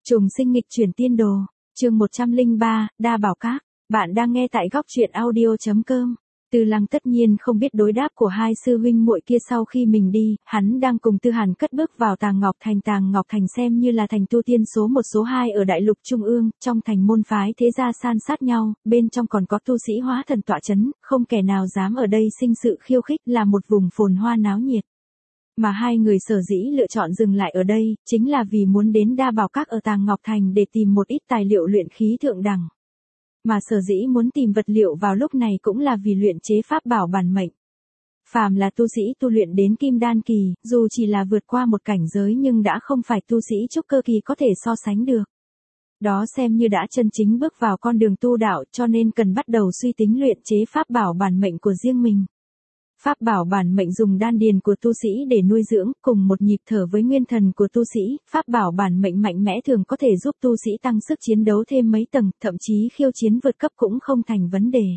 Trùng sinh nghịch chuyển tiên đồ, chương 103, Đa Bảo Các, bạn đang nghe tại góc truyện audio.com. Tư Lăng tất nhiên không biết đối đáp của hai sư huynh muội kia sau khi mình đi, hắn đang cùng Tư Hàn cất bước vào Tàng Ngọc Thành xem như là thành tu tiên số 1 số 2 ở Đại Lục Trung ương, trong thành môn phái thế gia san sát nhau, bên trong còn có tu sĩ hóa thần tọa chấn, không kẻ nào dám ở đây sinh sự khiêu khích, là một vùng phồn hoa náo nhiệt. Mà hai người sở dĩ lựa chọn dừng lại ở đây, chính là vì muốn đến Đa Bảo Các ở Tàng Ngọc Thành để tìm một ít tài liệu luyện khí thượng đẳng. Mà sở dĩ muốn tìm vật liệu vào lúc này cũng là vì luyện chế pháp bảo bản mệnh. Phàm là tu sĩ tu luyện đến kim đan kỳ, dù chỉ là vượt qua một cảnh giới nhưng đã không phải tu sĩ trúc cơ kỳ có thể so sánh được. Đó xem như đã chân chính bước vào con đường tu đạo, cho nên cần bắt đầu suy tính luyện chế pháp bảo bản mệnh của riêng mình. Pháp bảo bản mệnh dùng đan điền của tu sĩ để nuôi dưỡng, cùng một nhịp thở với nguyên thần của tu sĩ, pháp bảo bản mệnh mạnh mẽ thường có thể giúp tu sĩ tăng sức chiến đấu thêm mấy tầng, thậm chí khiêu chiến vượt cấp cũng không thành vấn đề.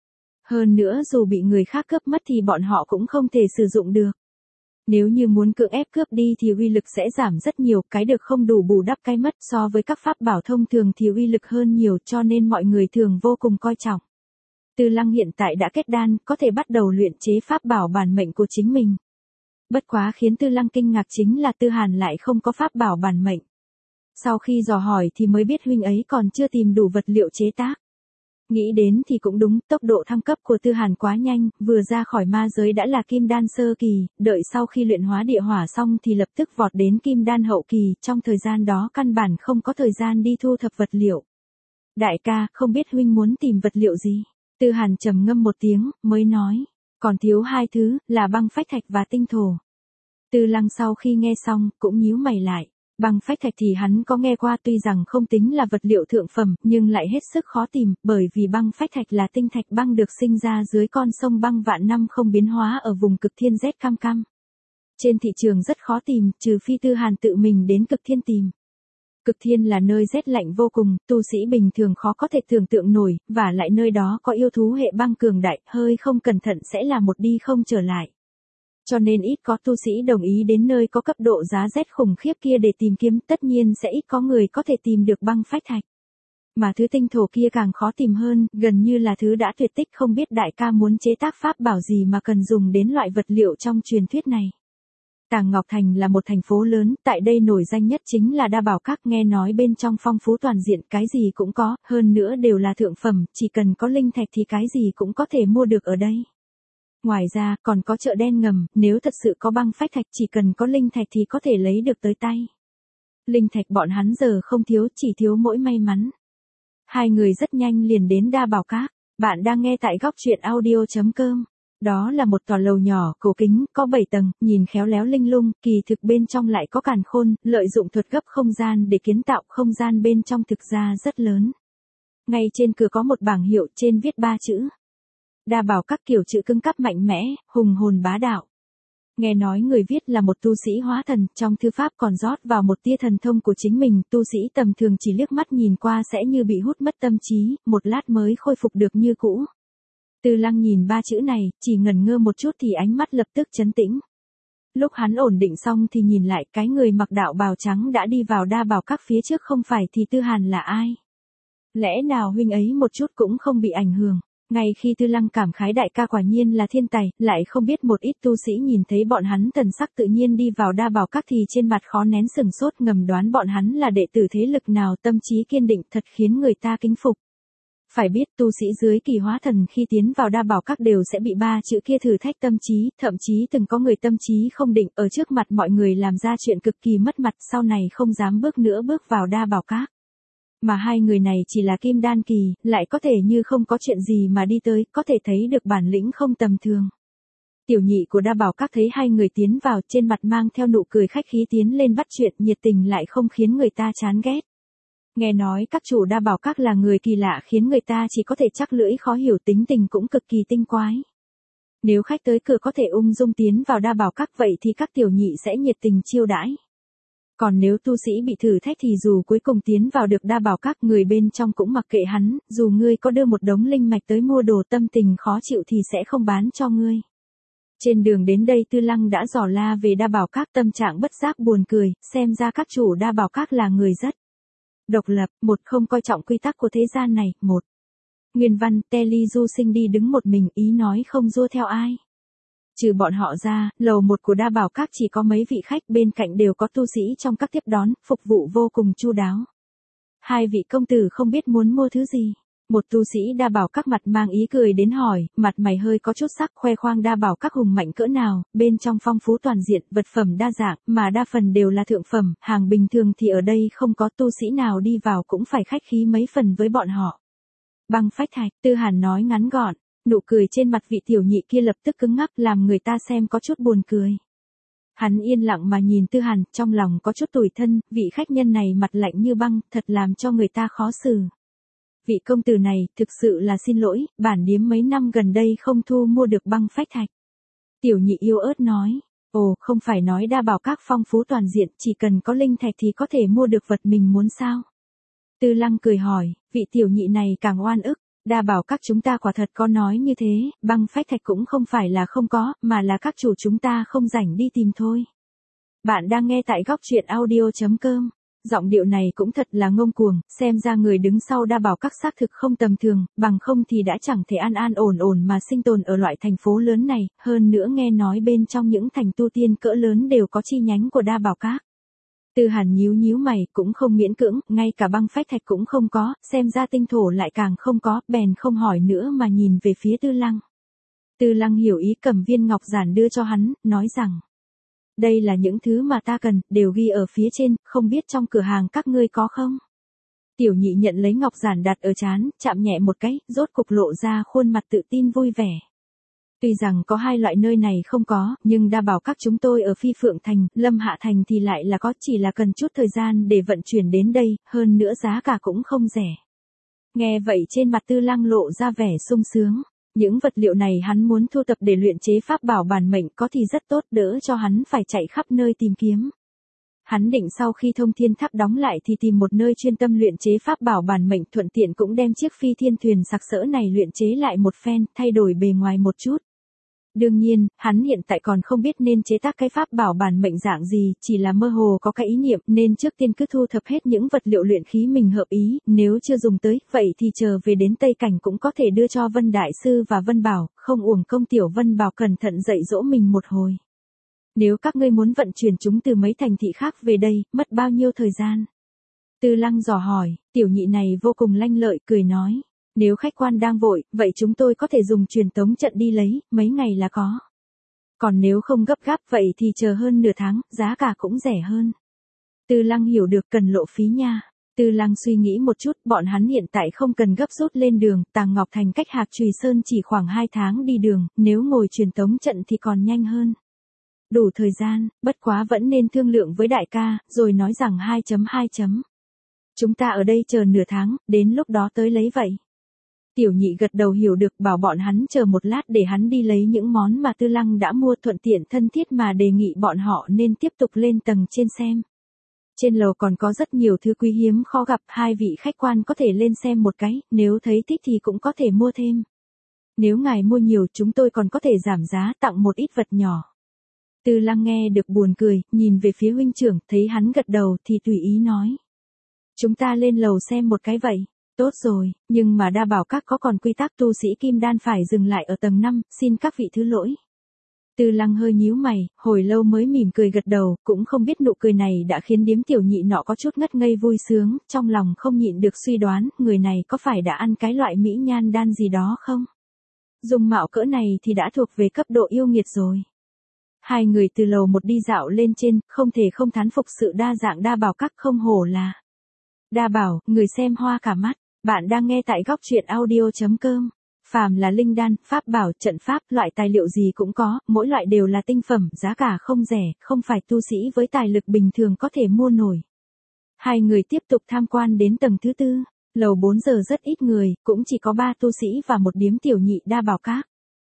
Hơn nữa dù bị người khác cướp mất thì bọn họ cũng không thể sử dụng được. Nếu như muốn cưỡng ép cướp đi thì uy lực sẽ giảm rất nhiều, cái được không đủ bù đắp cái mất, so với các pháp bảo thông thường thì uy lực hơn nhiều, cho nên mọi người thường vô cùng coi trọng. Tư Lăng hiện tại đã kết đan, có thể bắt đầu luyện chế pháp bảo bản mệnh của chính mình. Bất quá khiến Tư Lăng kinh ngạc chính là Tư Hàn lại không có pháp bảo bản mệnh. Sau khi dò hỏi thì mới biết huynh ấy còn chưa tìm đủ vật liệu chế tác. Nghĩ đến thì cũng đúng, tốc độ thăng cấp của Tư Hàn quá nhanh, vừa ra khỏi ma giới đã là kim đan sơ kỳ, đợi sau khi luyện hóa địa hỏa xong thì lập tức vọt đến kim đan hậu kỳ, trong thời gian đó căn bản không có thời gian đi thu thập vật liệu. Đại ca, không biết huynh muốn tìm vật liệu gì? Tư Hàn trầm ngâm một tiếng, mới nói, còn thiếu hai thứ, là băng phách thạch và tinh thổ. Tư Lăng sau khi nghe xong, cũng nhíu mày lại. Băng phách thạch thì hắn có nghe qua, tuy rằng không tính là vật liệu thượng phẩm, nhưng lại hết sức khó tìm, bởi vì băng phách thạch là tinh thạch băng được sinh ra dưới con sông băng vạn năm không biến hóa ở vùng cực thiên rét cam cam. Trên thị trường rất khó tìm, trừ phi Tư Hàn tự mình đến cực thiên tìm. Cực thiên là nơi rét lạnh vô cùng, tu sĩ bình thường khó có thể tưởng tượng nổi, và lại nơi đó có yêu thú hệ băng cường đại, hơi không cẩn thận sẽ là một đi không trở lại. Cho nên ít có tu sĩ đồng ý đến nơi có cấp độ giá rét khủng khiếp kia để tìm kiếm, tất nhiên sẽ ít có người có thể tìm được băng phách thạch. Mà thứ tinh thổ kia càng khó tìm hơn, gần như là thứ đã tuyệt tích, không biết đại ca muốn chế tác pháp bảo gì mà cần dùng đến loại vật liệu trong truyền thuyết này. Tàng Ngọc Thành là một thành phố lớn, tại đây nổi danh nhất chính là Đa Bảo Các, nghe nói bên trong phong phú toàn diện, cái gì cũng có, hơn nữa đều là thượng phẩm, chỉ cần có linh thạch thì cái gì cũng có thể mua được ở đây. Ngoài ra, còn có chợ đen ngầm, nếu thật sự có băng phách thạch chỉ cần có linh thạch thì có thể lấy được tới tay. Linh thạch bọn hắn giờ không thiếu, chỉ thiếu mỗi may mắn. Hai người rất nhanh liền đến Đa Bảo Các, bạn đang nghe tại góc truyện audio.com. Đó là một tòa lầu nhỏ, cổ kính, có 7 tầng, nhìn khéo léo linh lung, kỳ thực bên trong lại có càn khôn, lợi dụng thuật gấp không gian để kiến tạo không gian bên trong thực ra rất lớn. Ngay trên cửa có một bảng hiệu, trên viết 3 chữ. Đa Bảo Các, kiểu chữ cứng cáp mạnh mẽ, hùng hồn bá đạo. Nghe nói người viết là một tu sĩ hóa thần, trong thư pháp còn rót vào một tia thần thông của chính mình, tu sĩ tầm thường chỉ liếc mắt nhìn qua sẽ như bị hút mất tâm trí, một lát mới khôi phục được như cũ. Tư Lăng nhìn 3 chữ này, chỉ ngẩn ngơ một chút thì ánh mắt lập tức trấn tĩnh. Lúc hắn ổn định xong thì nhìn lại, cái người mặc đạo bào trắng đã đi vào Đa Bảo Các phía trước không phải thì Tư Hàn là ai? Lẽ nào huynh ấy một chút cũng không bị ảnh hưởng? Ngay khi Tư Lăng cảm khái đại ca quả nhiên là thiên tài, lại không biết một ít tu sĩ nhìn thấy bọn hắn thần sắc tự nhiên đi vào Đa Bảo Các thì trên mặt khó nén sừng sốt, ngầm đoán bọn hắn là đệ tử thế lực nào, tâm trí kiên định thật khiến người ta kính phục. Phải biết tu sĩ dưới kỳ hóa thần khi tiến vào Đa Bảo Các đều sẽ bị 3 chữ kia thử thách tâm trí, thậm chí từng có người tâm trí không định, ở trước mặt mọi người làm ra chuyện cực kỳ mất mặt, sau này không dám bước nữa bước vào Đa Bảo Các. Mà hai người này chỉ là kim đan kỳ, lại có thể như không có chuyện gì mà đi tới, có thể thấy được bản lĩnh không tầm thường. Tiểu nhị của Đa Bảo Các thấy hai người tiến vào, trên mặt mang theo nụ cười khách khí tiến lên bắt chuyện, nhiệt tình lại không khiến người ta chán ghét. Nghe nói các chủ Đa Bảo Các là người kỳ lạ, khiến người ta chỉ có thể chắc lưỡi, khó hiểu, tính tình cũng cực kỳ tinh quái. Nếu khách tới cửa có thể ung dung tiến vào Đa Bảo Các vậy thì các tiểu nhị sẽ nhiệt tình chiêu đãi. Còn nếu tu sĩ bị thử thách thì dù cuối cùng tiến vào được Đa Bảo Các, người bên trong cũng mặc kệ hắn, dù ngươi có đưa một đống linh mạch tới mua đồ, tâm tình khó chịu thì sẽ không bán cho ngươi. Trên đường đến đây Tư Lăng đã dò la về Đa Bảo Các, tâm trạng bất giác buồn cười, xem ra các chủ Đa Bảo Các là người rất Độc lập, một không coi trọng quy tắc của thế gian này, một. Nguyên văn, Telly Du Sinh đi đứng một mình, ý nói không dua theo ai. Trừ bọn họ ra, lầu một của Đa Bảo Các chỉ có mấy vị khách, bên cạnh đều có tu sĩ trong các tiếp đón, phục vụ vô cùng chu đáo. Hai vị công tử không biết muốn mua thứ gì. Một tu sĩ Đa Bảo Các mặt mang ý cười đến hỏi, mặt mày hơi có chút sắc, khoe khoang Đa Bảo Các hùng mạnh cỡ nào, bên trong phong phú toàn diện, vật phẩm đa dạng, mà đa phần đều là thượng phẩm, hàng bình thường thì ở đây không có, tu sĩ nào đi vào cũng phải khách khí mấy phần với bọn họ. Băng phách thạch, Tư Hàn nói ngắn gọn, nụ cười trên mặt vị tiểu nhị kia lập tức cứng ngắc, làm người ta xem có chút buồn cười. Hắn yên lặng mà nhìn Tư Hàn, trong lòng có chút tủi thân, vị khách nhân này mặt lạnh như băng, thật làm cho người ta khó xử. Vị công tử này, thực sự là xin lỗi, bản điếm mấy năm gần đây không thu mua được băng phách thạch. Tiểu nhị yếu ớt nói, ồ, không phải nói Đa Bảo Các phong phú toàn diện, chỉ cần có linh thạch thì có thể mua được vật mình muốn sao? Tư Lăng cười hỏi, vị tiểu nhị này càng oan ức, Đa Bảo Các chúng ta quả thật có nói như thế, băng phách thạch cũng không phải là không có, mà là các chủ chúng ta không rảnh đi tìm thôi. Bạn đang nghe tại góc truyện audio.com. Giọng điệu này cũng thật là ngông cuồng, xem ra người đứng sau Đa Bảo Các xác thực không tầm thường, bằng không thì đã chẳng thể an an ổn ổn mà sinh tồn ở loại thành phố lớn này, hơn nữa nghe nói bên trong những thành tu tiên cỡ lớn đều có chi nhánh của Đa Bảo Các. Tư Hàn nhíu nhíu mày, cũng không miễn cưỡng, ngay cả băng phách thạch cũng không có, xem ra tinh thổ lại càng không có, bèn không hỏi nữa mà nhìn về phía Tư Lăng. Tư Lăng hiểu ý, cầm viên ngọc giản đưa cho hắn, nói rằng, đây là những thứ mà ta cần, đều ghi ở phía trên, không biết trong cửa hàng các ngươi có không? Tiểu nhị nhận lấy ngọc giản đặt ở trán, chạm nhẹ một cái, rốt cục lộ ra khuôn mặt tự tin vui vẻ. Tuy rằng có hai loại nơi này không có, nhưng Đa Bảo Các chúng tôi ở Phi Phượng Thành, Lâm Hạ Thành thì lại là có, chỉ là cần chút thời gian để vận chuyển đến đây, hơn nữa giá cả cũng không rẻ. Nghe vậy trên mặt Tư Lăng lộ ra vẻ sung sướng. Những vật liệu này hắn muốn thu tập để luyện chế pháp bảo bản mệnh, có thì rất tốt, đỡ cho hắn phải chạy khắp nơi tìm kiếm. Hắn định sau khi Thông Thiên Tháp đóng lại thì tìm một nơi chuyên tâm luyện chế pháp bảo bản mệnh, thuận tiện cũng đem chiếc phi thiên thuyền sặc sỡ này luyện chế lại một phen, thay đổi bề ngoài một chút. Đương nhiên, hắn hiện tại còn không biết nên chế tác cái pháp bảo bản mệnh dạng gì, chỉ là mơ hồ có cái ý niệm, nên trước tiên cứ thu thập hết những vật liệu luyện khí mình hợp ý, nếu chưa dùng tới, vậy thì chờ về đến Tây Cảnh cũng có thể đưa cho Vân Đại Sư và Vân Bảo, không uổng công tiểu Vân Bảo cẩn thận dạy dỗ mình một hồi. Nếu các ngươi muốn vận chuyển chúng từ mấy thành thị khác về đây, mất bao nhiêu thời gian? Tư Lăng dò hỏi, tiểu nhị này vô cùng lanh lợi, cười nói. Nếu khách quan đang vội, vậy chúng tôi có thể dùng truyền tống trận đi lấy, mấy ngày là có. Còn nếu không gấp gáp vậy thì chờ hơn nửa tháng, giá cả cũng rẻ hơn. Tư Lăng hiểu được, cần lộ phí nha. Tư Lăng suy nghĩ một chút, bọn hắn hiện tại không cần gấp rút lên đường, Tàng Ngọc Thành cách Hạc Trùy Sơn chỉ khoảng 2 tháng đi đường, nếu ngồi truyền tống trận thì còn nhanh hơn. Đủ thời gian, bất quá vẫn nên thương lượng với đại ca, rồi nói rằng 2.2. Chúng ta ở đây chờ nửa tháng, đến lúc đó tới lấy vậy. Tiểu nhị gật đầu hiểu được, bảo bọn hắn chờ một lát để hắn đi lấy những món mà Tư Lăng đã mua, thuận tiện thân thiết mà đề nghị bọn họ nên tiếp tục lên tầng trên xem. Trên lầu còn có rất nhiều thứ quý hiếm khó gặp, hai vị khách quan có thể lên xem một cái, nếu thấy thích thì cũng có thể mua thêm. Nếu ngài mua nhiều chúng tôi còn có thể giảm giá, tặng một ít vật nhỏ. Tư Lăng nghe được buồn cười, nhìn về phía huynh trưởng, thấy hắn gật đầu thì tùy ý nói. Chúng ta lên lầu xem một cái vậy. Tốt rồi, nhưng mà Đa Bảo Các có còn quy tắc tu sĩ kim đan phải dừng lại ở tầng 5, xin các vị thứ lỗi. Tư Lăng hơi nhíu mày, hồi lâu mới mỉm cười gật đầu, cũng không biết nụ cười này đã khiến điếm tiểu nhị nọ có chút ngất ngây vui sướng, trong lòng không nhịn được suy đoán, người này có phải đã ăn cái loại mỹ nhan đan gì đó không? Dung mạo cỡ này thì đã thuộc về cấp độ yêu nghiệt rồi. Hai người từ lầu một đi dạo lên trên, không thể không thán phục sự đa dạng Đa Bảo Các, không hổ là Đa Bảo, người xem hoa cả mắt. Bạn đang nghe tại góc truyện audio.com. Phàm là linh đan, pháp bảo, trận pháp, loại tài liệu gì cũng có, mỗi loại đều là tinh phẩm, giá cả không rẻ, không phải tu sĩ với tài lực bình thường có thể mua nổi. Hai người tiếp tục tham quan đến tầng thứ 4, lầu 4 giờ rất ít người, cũng chỉ có 3 tu sĩ và một điếm tiểu nhị Đa Bảo Các.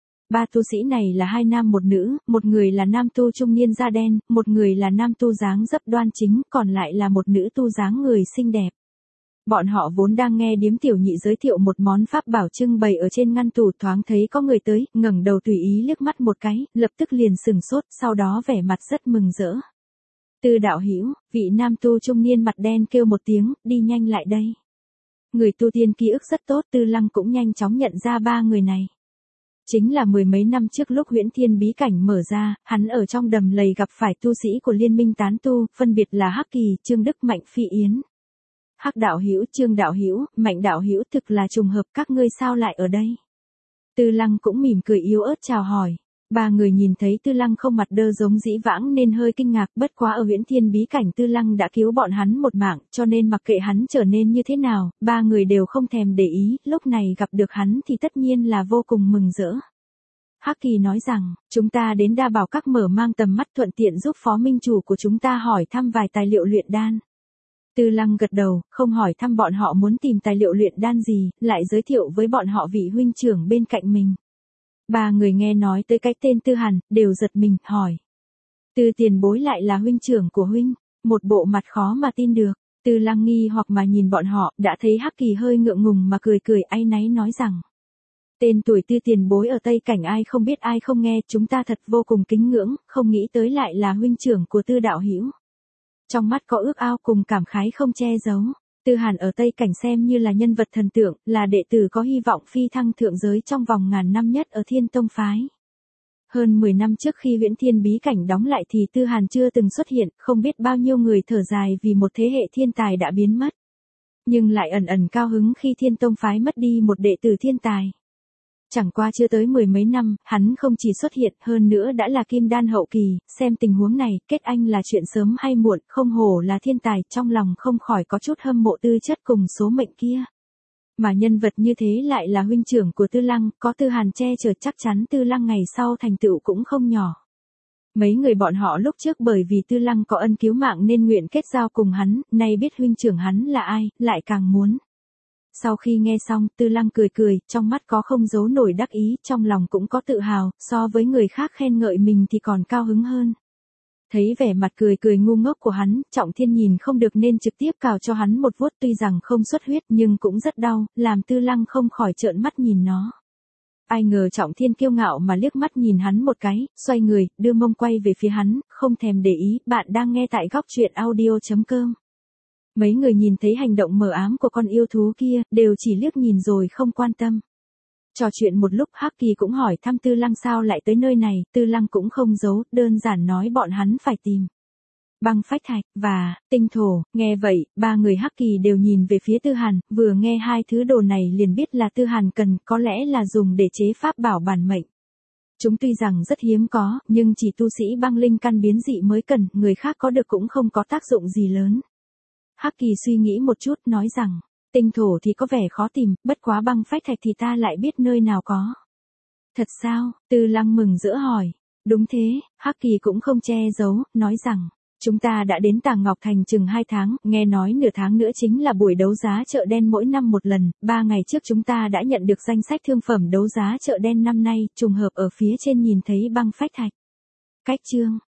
3 tu sĩ này là 2 nam một nữ, một người là nam tu trung niên da đen, một người là nam tu dáng dấp đoan chính, còn lại là một nữ tu dáng người xinh đẹp. Bọn họ vốn đang nghe điếm tiểu nhị giới thiệu một món pháp bảo trưng bày ở trên ngăn tủ, thoáng thấy có người tới, ngẩng đầu tùy ý liếc mắt một cái, lập tức liền sừng sốt, sau đó vẻ mặt rất mừng rỡ. Tư đạo hữu, vị nam tu trung niên mặt đen kêu một tiếng, đi nhanh lại đây. Người tu tiên ký ức rất tốt, Tư Lăng cũng nhanh chóng nhận ra ba người này. Chính là mười mấy năm trước lúc Huyễn Thiên bí cảnh mở ra, hắn ở trong đầm lầy gặp phải tu sĩ của liên minh tán tu, phân biệt là Hắc Kỳ, Trương Đức, Mạnh Phi Yến. Hắc đạo hữu, Trương đạo hữu, Mạnh đạo hữu, thực là trùng hợp, các ngươi sao lại ở đây? Tư Lăng cũng mỉm cười yếu ớt chào hỏi. Ba người nhìn thấy Tư Lăng không mặt đơ giống dĩ vãng nên hơi kinh ngạc, bất quá ở Huyễn Thiên bí cảnh Tư Lăng đã cứu bọn hắn một mạng, cho nên mặc kệ hắn trở nên như thế nào, ba người đều không thèm để ý, lúc này gặp được hắn thì tất nhiên là vô cùng mừng rỡ. Hắc Kỳ nói rằng, chúng ta đến Đa Bảo Các mở mang tầm mắt, thuận tiện giúp phó minh chủ của chúng ta hỏi thăm vài tài liệu luyện đan. Tư Lăng gật đầu, không hỏi thăm bọn họ muốn tìm tài liệu luyện đan gì, lại giới thiệu với bọn họ vị huynh trưởng bên cạnh mình. Ba người nghe nói tới cái tên Tư Hàn, đều giật mình, hỏi. Tư tiền bối lại là huynh trưởng của huynh, một bộ mặt khó mà tin được. Tư Lăng nghi hoặc mà nhìn bọn họ, đã thấy Hắc Kỳ hơi ngượng ngùng mà cười cười áy náy nói rằng. Tên tuổi Tư tiền bối ở Tây Cảnh ai không biết ai không nghe, chúng ta thật vô cùng kính ngưỡng, không nghĩ tới lại là huynh trưởng của Tư đạo hữu. Trong mắt có ước ao cùng cảm khái không che giấu. Tư Hàn ở Tây Cảnh xem như là nhân vật thần tượng, là đệ tử có hy vọng phi thăng thượng giới trong vòng ngàn năm nhất ở Thiên Tông phái. Hơn 10 năm trước khi Huyễn Thiên bí cảnh đóng lại thì Tư Hàn chưa từng xuất hiện, không biết bao nhiêu người thở dài vì một thế hệ thiên tài đã biến mất. Nhưng lại ẩn ẩn cao hứng khi Thiên Tông phái mất đi một đệ tử thiên tài. Chẳng qua chưa tới mười mấy năm, hắn không chỉ xuất hiện, hơn nữa đã là kim đan hậu kỳ, xem tình huống này, kết anh là chuyện sớm hay muộn, không hổ là thiên tài, trong lòng không khỏi có chút hâm mộ tư chất cùng số mệnh kia. Mà nhân vật như thế lại là huynh trưởng của Tư Lăng, có Tư Hàn che chở chắc chắn Tư Lăng ngày sau thành tựu cũng không nhỏ. Mấy người bọn họ lúc trước bởi vì Tư Lăng có ân cứu mạng nên nguyện kết giao cùng hắn, nay biết huynh trưởng hắn là ai, lại càng muốn. Sau khi nghe xong, Tư Lăng cười cười, trong mắt có không giấu nổi đắc ý, trong lòng cũng có tự hào, so với người khác khen ngợi mình thì còn cao hứng hơn. Thấy vẻ mặt cười cười ngu ngốc của hắn, Trọng Thiên nhìn không được nên trực tiếp cào cho hắn một vuốt, tuy rằng không xuất huyết nhưng cũng rất đau, làm Tư Lăng không khỏi trợn mắt nhìn nó. Ai ngờ Trọng Thiên kiêu ngạo mà liếc mắt nhìn hắn một cái, xoay người, đưa mông quay về phía hắn, không thèm để ý, bạn đang nghe tại góc truyện audio.com. Mấy người nhìn thấy hành động mờ ám của con yêu thú kia, đều chỉ liếc nhìn rồi không quan tâm. Trò chuyện một lúc Hắc Kỳ cũng hỏi thăm Tư Lăng sao lại tới nơi này, Tư Lăng cũng không giấu, đơn giản nói bọn hắn phải tìm băng phách thạch, và tinh thổ. Nghe vậy, ba người Hắc Kỳ đều nhìn về phía Tư Hàn, vừa nghe hai thứ đồ này liền biết là Tư Hàn cần, có lẽ là dùng để chế pháp bảo bản mệnh. Chúng tuy rằng rất hiếm có, nhưng chỉ tu sĩ băng linh căn biến dị mới cần, người khác có được cũng không có tác dụng gì lớn. Hắc Kỳ suy nghĩ một chút, nói rằng, tinh thổ thì có vẻ khó tìm, bất quá băng phách thạch thì ta lại biết nơi nào có. Thật sao? Tư Lăng mừng rỡ hỏi. Đúng thế, Hắc Kỳ cũng không che giấu, nói rằng, chúng ta đã đến Tàng Ngọc Thành chừng 2 tháng, nghe nói nửa tháng nữa chính là buổi đấu giá chợ đen mỗi năm một lần, 3 ngày trước chúng ta đã nhận được danh sách thương phẩm đấu giá chợ đen năm nay, trùng hợp ở phía trên nhìn thấy băng phách thạch. Cách chương